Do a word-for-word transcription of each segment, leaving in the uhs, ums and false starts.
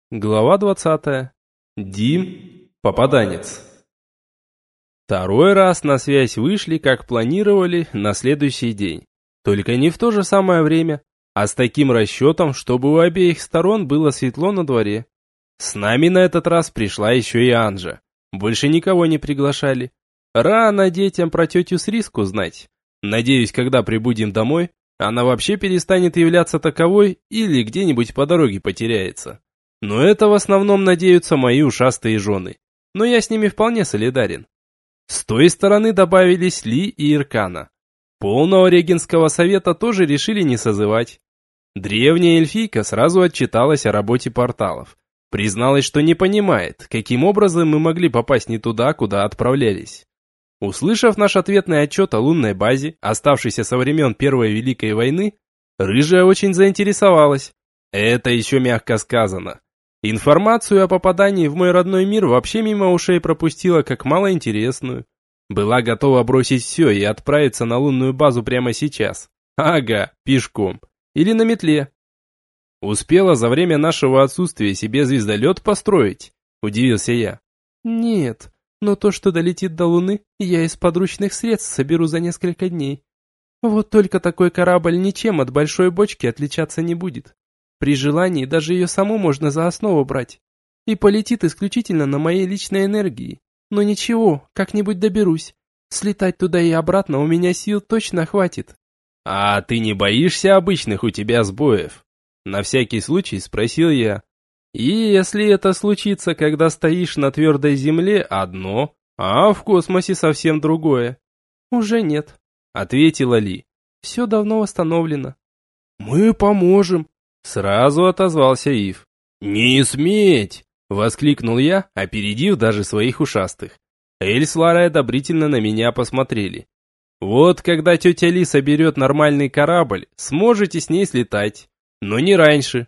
Глава двадцатая. Дим. Попаданец. Второй раз на связь вышли, как планировали, на следующий день. Только не в то же самое время, а с таким расчетом, чтобы у обеих сторон было светло на дворе. С нами на этот раз пришла еще и Анжа. Больше никого не приглашали. Рано детям про тетю Сриску знать. Надеюсь, когда прибудем домой, она вообще перестанет являться таковой или где-нибудь по дороге потеряется. Но это в основном надеются мои ушастые жены. Но я с ними вполне солидарен. С той стороны добавились Ли и Иркана. Полного регенского совета тоже решили не созывать. Древняя эльфийка сразу отчиталась о работе порталов. Призналась, что не понимает, каким образом мы могли попасть не туда, куда отправлялись. Услышав наш ответный отчет о лунной базе, оставшейся со времен Первой Великой войны, Рыжая очень заинтересовалась. Это еще мягко сказано. Информацию о попадании в мой родной мир вообще мимо ушей пропустила как малоинтересную. Была готова бросить все и отправиться на лунную базу прямо сейчас. Ага, пешком. Или на метле. Успела за время нашего отсутствия себе звездолет построить? Удивился я. Нет, но то, что долетит до Луны, я из подручных средств соберу за несколько дней. Вот только такой корабль ничем от большой бочки отличаться не будет. При желании даже ее саму можно за основу брать. И полетит исключительно на моей личной энергии. Но ничего, как-нибудь доберусь. Слетать туда и обратно у меня сил точно хватит. А ты не боишься обычных у тебя сбоев? На всякий случай спросил я. И если это случится, когда стоишь на твердой земле, одно, а в космосе совсем другое. Уже нет, ответила Ли. Все давно восстановлено. Мы поможем. Сразу отозвался Ив. «Не сметь!» — воскликнул я, опередив даже своих ушастых. Эль с Ларой одобрительно на меня посмотрели. «Вот когда тетя Ли соберет нормальный корабль, сможете с ней слетать, но не раньше».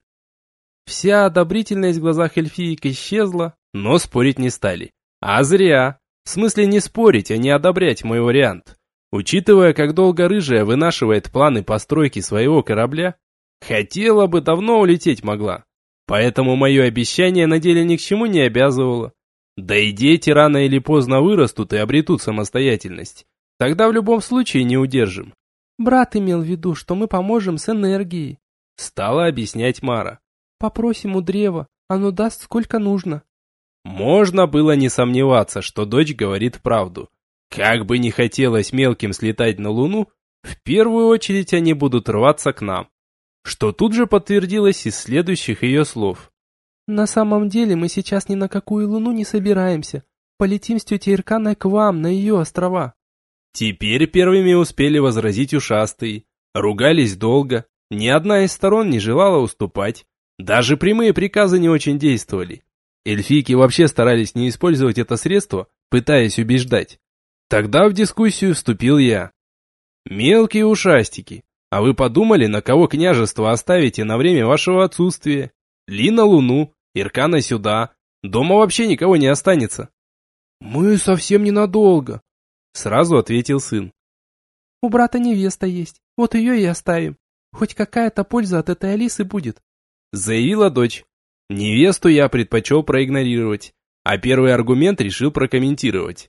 Вся одобрительность в глазах эльфиек исчезла, но спорить не стали. А зря. В смысле не спорить, а не одобрять мой вариант. Учитывая, как долго Рыжая вынашивает планы постройки своего корабля, хотела бы, давно улететь могла. Поэтому мое обещание на деле ни к чему не обязывало. Да и дети рано или поздно вырастут и обретут самостоятельность. Тогда в любом случае не удержим. Брат имел в виду, что мы поможем с энергией. Стала объяснять Мара. Попросим у древа, оно даст сколько нужно. Можно было не сомневаться, что дочь говорит правду. Как бы не хотелось мелким слетать на Луну, в первую очередь они будут рваться к нам. Что тут же подтвердилось из следующих ее слов. «На самом деле мы сейчас ни на какую луну не собираемся. Полетим с тетей Ирканой к вам, на ее острова». Теперь первыми успели возразить ушастые. Ругались долго. Ни одна из сторон не желала уступать. Даже прямые приказы не очень действовали. Эльфийки вообще старались не использовать это средство, пытаясь убеждать. Тогда в дискуссию вступил я. «Мелкие ушастики. А вы подумали, на кого княжество оставите на время вашего отсутствия? Ли на Луну, Иркана сюда. Дома вообще никого не останется». «Мы совсем ненадолго», — сразу ответил сын. «У брата невеста есть, вот ее и оставим. Хоть какая-то польза от этой Алисы будет», — заявила дочь. Невесту я предпочел проигнорировать, а первый аргумент решил прокомментировать.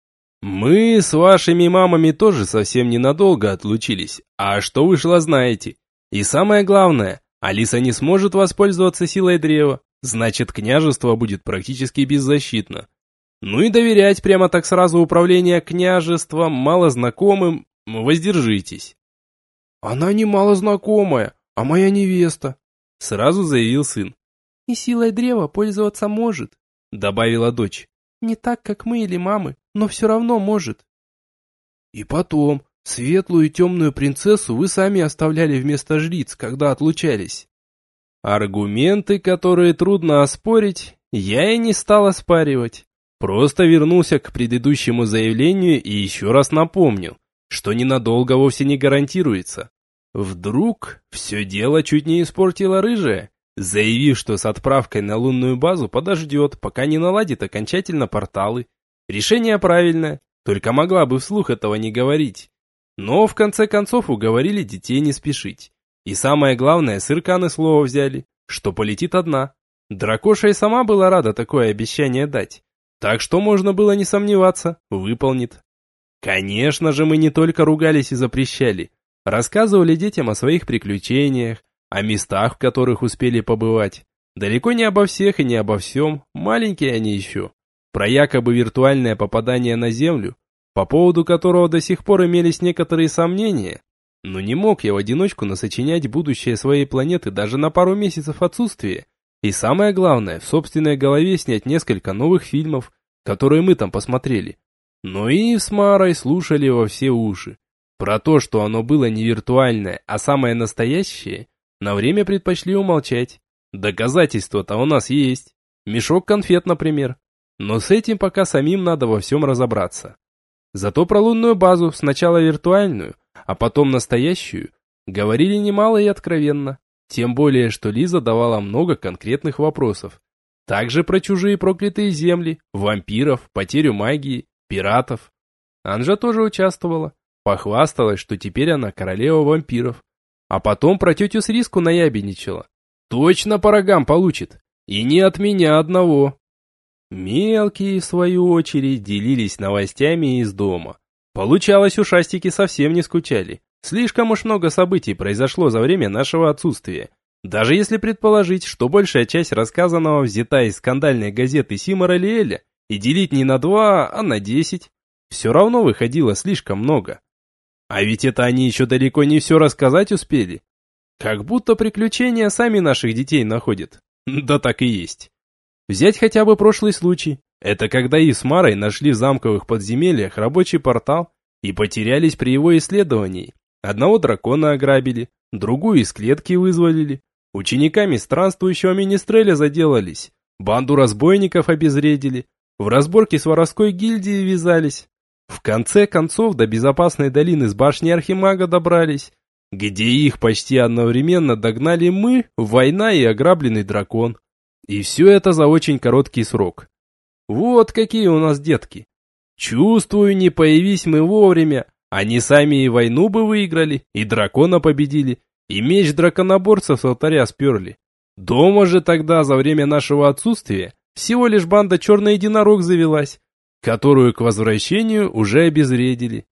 «Мы с вашими мамами тоже совсем ненадолго отлучились, а что вышло, знаете. И самое главное, Алиса не сможет воспользоваться силой древа, значит, княжество будет практически беззащитно. Ну и доверять прямо так сразу управление княжеством малознакомым воздержитесь». «Она не малознакомая, а моя невеста», — сразу заявил сын. «И силой древа пользоваться может», — добавила дочь. «Не так, как мы или мамы, но все равно может». «И потом, светлую и темную принцессу вы сами оставляли вместо жриц, когда отлучались». Аргументы, которые трудно оспорить, я и не стал оспаривать. Просто вернулся к предыдущему заявлению и еще раз напомнил, что ненадолго вовсе не гарантируется. Вдруг все дело чуть не испортила Рыжая, заявив, что с отправкой на лунную базу подождет, пока не наладит окончательно порталы. Решение правильное, только могла бы вслух этого не говорить. Но в конце концов уговорили детей не спешить. И самое главное, с Ирканы слово взяли, что полетит одна. Дракоша и сама была рада такое обещание дать. Так что можно было не сомневаться, выполнит. Конечно же, мы не только ругались и запрещали. Рассказывали детям о своих приключениях, о местах, в которых успели побывать. Далеко не обо всех и не обо всем, маленькие они еще. Про якобы виртуальное попадание на Землю, по поводу которого до сих пор имелись некоторые сомнения. Но не мог я в одиночку насочинять будущее своей планеты даже на пару месяцев отсутствия. И самое главное, в собственной голове снять несколько новых фильмов, которые мы там посмотрели. Но и с Марой слушали во все уши. Про то, что оно было не виртуальное, а самое настоящее, на время предпочли умолчать. Доказательства-то у нас есть. Мешок конфет, например. Но с этим пока самим надо во всем разобраться. Зато про лунную базу, сначала виртуальную, а потом настоящую, говорили немало и откровенно. Тем более, что Лиза давала много конкретных вопросов. Также про чужие проклятые земли, вампиров, потерю магии, пиратов. Анжа тоже участвовала. Похвасталась, что теперь она королева вампиров. А потом про тетю с риску наябедничала. Точно по рогам получит. И не от меня одного. Мелкие, в свою очередь, делились новостями из дома. Получалось, ушастики совсем не скучали. Слишком уж много событий произошло за время нашего отсутствия. Даже если предположить, что большая часть рассказанного взята из скандальной газеты Симора Лиэля и делить не на два, а на десять, все равно выходило слишком много. А ведь это они еще далеко не все рассказать успели. Как будто приключения сами наших детей находят. Да так и есть. Взять хотя бы прошлый случай. Это когда и с Марой нашли в замковых подземельях рабочий портал и потерялись при его исследовании. Одного дракона ограбили, другую из клетки вызволили. Учениками странствующего министреля заделались. Банду разбойников обезвредили. В разборке с воровской гильдией ввязались. В конце концов до безопасной долины с башни Архимага добрались, где их почти одновременно догнали мы, война и ограбленный дракон. И все это за очень короткий срок. Вот какие у нас детки. Чувствую, не появись мы вовремя, они сами и войну бы выиграли, и дракона победили, и меч драконоборцев с алтаря сперли. Дома же тогда, за время нашего отсутствия, всего лишь банда Черный Единорог завелась, которую к возвращению уже обезвредили.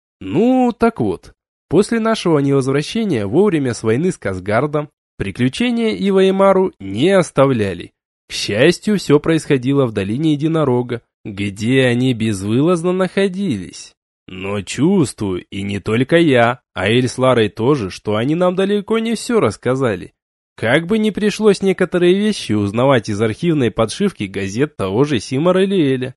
Ну, так вот, после нашего невозвращения вовремя с войны с Казгардом, приключения Ива и Мару не оставляли. К счастью, все происходило в долине Единорога, где они безвылазно находились. Но чувствую, и не только я, а Эль с Ларой тоже, что они нам далеко не все рассказали. Как бы ни пришлось некоторые вещи узнавать из архивной подшивки газет того же Симора Лиэля.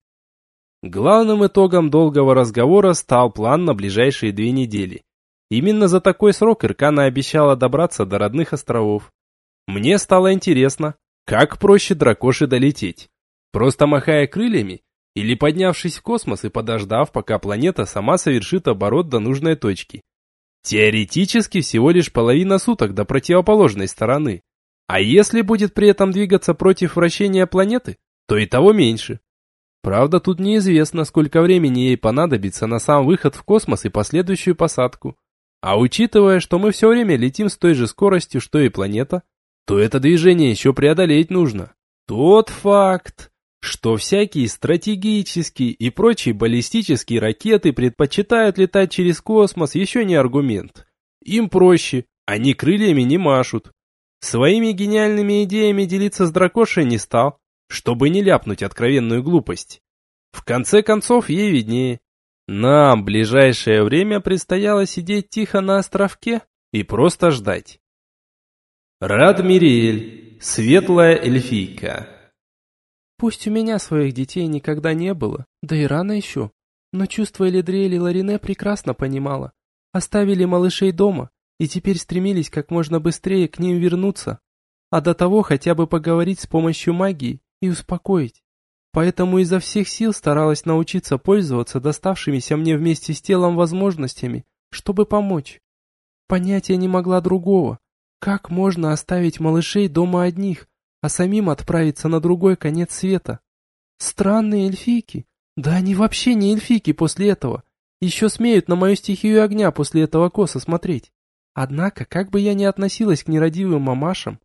Главным итогом долгого разговора стал план на ближайшие две недели. Именно за такой срок Иркана обещала добраться до родных островов. Мне стало интересно, как проще дракоши долететь. Просто махая крыльями или поднявшись в космос и подождав, пока планета сама совершит оборот до нужной точки. Теоретически всего лишь половина суток до противоположной стороны. А если будет при этом двигаться против вращения планеты, то и того меньше. Правда, тут неизвестно, сколько времени ей понадобится на сам выход в космос и последующую посадку. А учитывая, что мы все время летим с той же скоростью, что и планета, то это движение еще преодолеть нужно. Тот факт, что всякие стратегические и прочие баллистические ракеты предпочитают летать через космос, еще не аргумент. Им проще, они крыльями не машут. Своими гениальными идеями делиться с дракошей не стал, чтобы не ляпнуть откровенную глупость. В конце концов, ей виднее. Нам в ближайшее время предстояло сидеть тихо на островке и просто ждать. Радмириэль, светлая эльфийка. Пусть у меня своих детей никогда не было, да и рано еще, но чувства Элидриэль и Ларине прекрасно понимала. Оставили малышей дома и теперь стремились как можно быстрее к ним вернуться, а до того хотя бы поговорить с помощью магии и успокоить. Поэтому изо всех сил старалась научиться пользоваться доставшимися мне вместе с телом возможностями, чтобы помочь. Понять я не могла другого. Как можно оставить малышей дома одних, а самим отправиться на другой конец света? Странные эльфийки. Да они вообще не эльфийки после этого. Еще смеют на мою стихию огня после этого косо смотреть. Однако, как бы я ни относилась к нерадивым мамашам,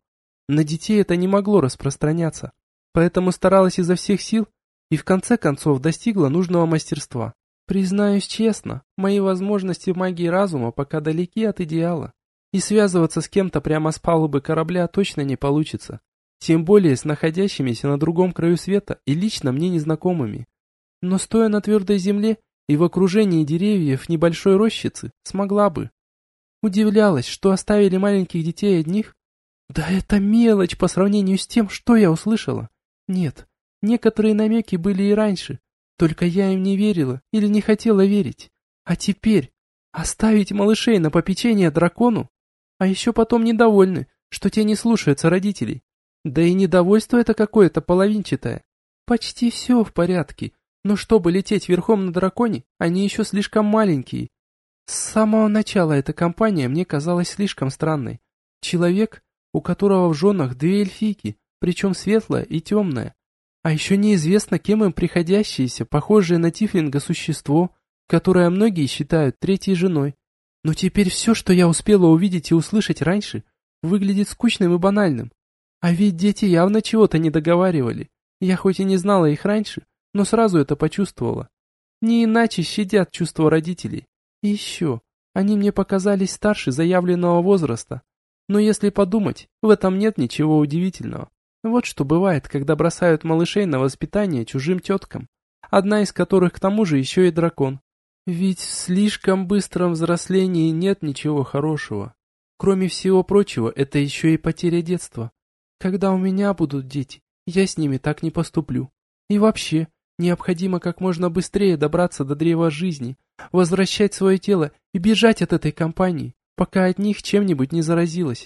На детей это не могло распространяться, поэтому старалась изо всех сил и в конце концов достигла нужного мастерства. Признаюсь честно, мои возможности в магии разума пока далеки от идеала, и связываться с кем-то прямо с палубы корабля точно не получится, тем более с находящимися на другом краю света и лично мне незнакомыми. Но стоя на твердой земле и в окружении деревьев небольшой рощицы, смогла бы. Удивлялась, что оставили маленьких детей одних. Да это мелочь по сравнению с тем, что я услышала. Нет, некоторые намеки были и раньше, только я им не верила или не хотела верить. А теперь оставить малышей на попечение дракону? А еще потом недовольны, что те не слушаются родителей. Да и недовольство это какое-то половинчатое. Почти все в порядке, но чтобы лететь верхом на драконе, они еще слишком маленькие. С самого начала эта компания мне казалась слишком странной. Человек, у которого в женах две эльфийки, причем светлая и темная. А еще неизвестно, кем им приходящееся, похожее на тифлинга существо, которое многие считают третьей женой. Но теперь все, что я успела увидеть и услышать раньше, выглядит скучным и банальным. А ведь дети явно чего-то не договаривали. Я хоть и не знала их раньше, но сразу это почувствовала. Не иначе щадят чувства родителей. И еще, они мне показались старше заявленного возраста. Но если подумать, в этом нет ничего удивительного. Вот что бывает, когда бросают малышей на воспитание чужим теткам, одна из которых к тому же еще и дракон. Ведь в слишком быстром взрослении нет ничего хорошего. Кроме всего прочего, это еще и потеря детства. Когда у меня будут дети, я с ними так не поступлю. И вообще, необходимо как можно быстрее добраться до древа жизни, возвращать свое тело и бежать от этой компании, пока от них чем-нибудь не заразилась.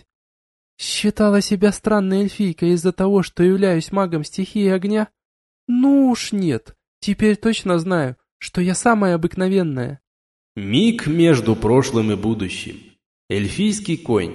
Считала себя странной эльфийкой из-за того, что являюсь магом стихии огня? Ну уж нет, теперь точно знаю, что я самая обыкновенная. Миг между прошлым и будущим. Эльфийский конь.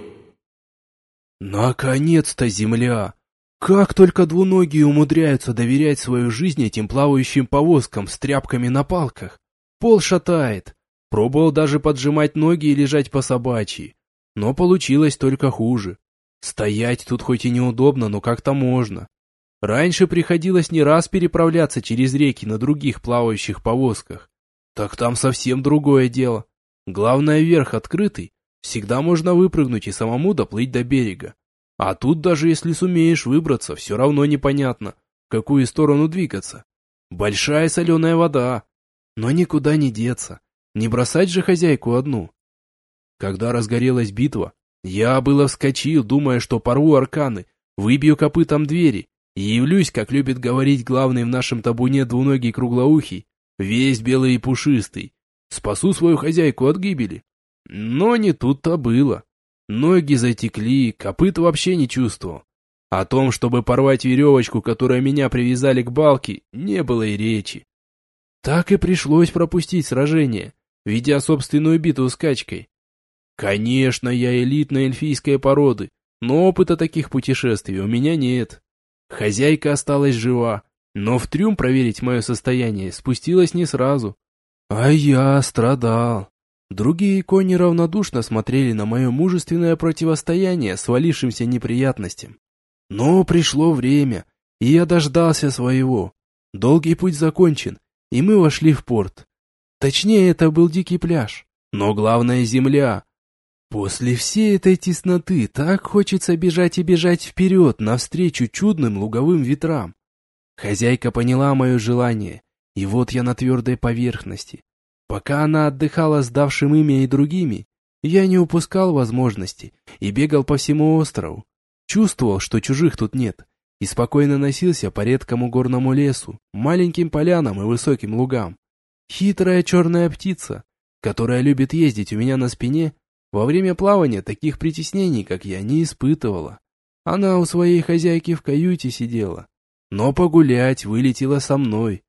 Наконец-то земля! Как только двуногие умудряются доверять свою жизнь этим плавающим повозкам с тряпками на палках. Пол шатает. Пробовал даже поджимать ноги и лежать по собачьи. Но получилось только хуже. Стоять тут хоть и неудобно, но как-то можно. Раньше приходилось не раз переправляться через реки на других плавающих повозках. Так там совсем другое дело. Главное, верх открытый, всегда можно выпрыгнуть и самому доплыть до берега. А тут даже если сумеешь выбраться, все равно непонятно, в какую сторону двигаться. Большая соленая вода. Но никуда не деться. Не бросать же хозяйку одну. Когда разгорелась битва, я было вскочил, думая, что порву арканы, выбью копытом двери и явлюсь, как любит говорить главный в нашем табуне двуногий круглоухий, весь белый и пушистый. Спасу свою хозяйку от гибели. Но не тут-то было. Ноги затекли, копыт вообще не чувствовал. О том, чтобы порвать веревочку, которой меня привязали к балке, не было и речи. Так и пришлось пропустить сражение, ведя собственную битву скачкой. Конечно, я элитной эльфийской породы, но опыта таких путешествий у меня нет. Хозяйка осталась жива, но в трюм проверить мое состояние спустилась не сразу. А я страдал. Другие кони равнодушно смотрели на мое мужественное противостояние свалившимся неприятностям. Но пришло время, и я дождался своего. Долгий путь закончен, и мы вошли в порт. Точнее, это был дикий пляж, но главное земля. После всей этой тесноты так хочется бежать и бежать вперед, навстречу чудным луговым ветрам. Хозяйка поняла мое желание, и вот я на твердой поверхности. Пока она отдыхала с давшим имя и другими, я не упускал возможности и бегал по всему острову. Чувствовал, что чужих тут нет, и спокойно носился по редкому горному лесу, маленьким полянам и высоким лугам. Хитрая черная птица, которая любит ездить у меня на спине, во время плавания таких притеснений, как я, не испытывала. Она у своей хозяйки в каюте сидела, но погулять вылетела со мной.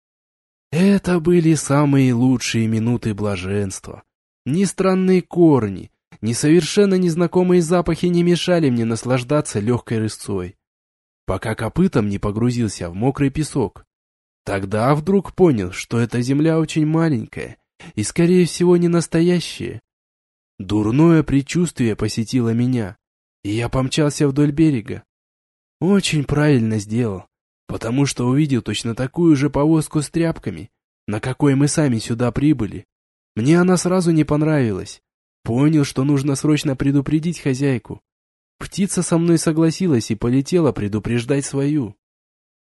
Это были самые лучшие минуты блаженства. Ни странные корни, ни совершенно незнакомые запахи не мешали мне наслаждаться легкой рысцой, пока копытом не погрузился в мокрый песок. Тогда вдруг понял, что эта земля очень маленькая и, скорее всего, не настоящая. Дурное предчувствие посетило меня. и я помчался вдоль берега. Очень правильно сделал, потому что увидел точно такую же повозку с тряпками, на какой мы сами сюда прибыли. Мне она сразу не понравилась. Понял, что нужно срочно предупредить хозяйку. Птица со мной согласилась и полетела предупреждать свою.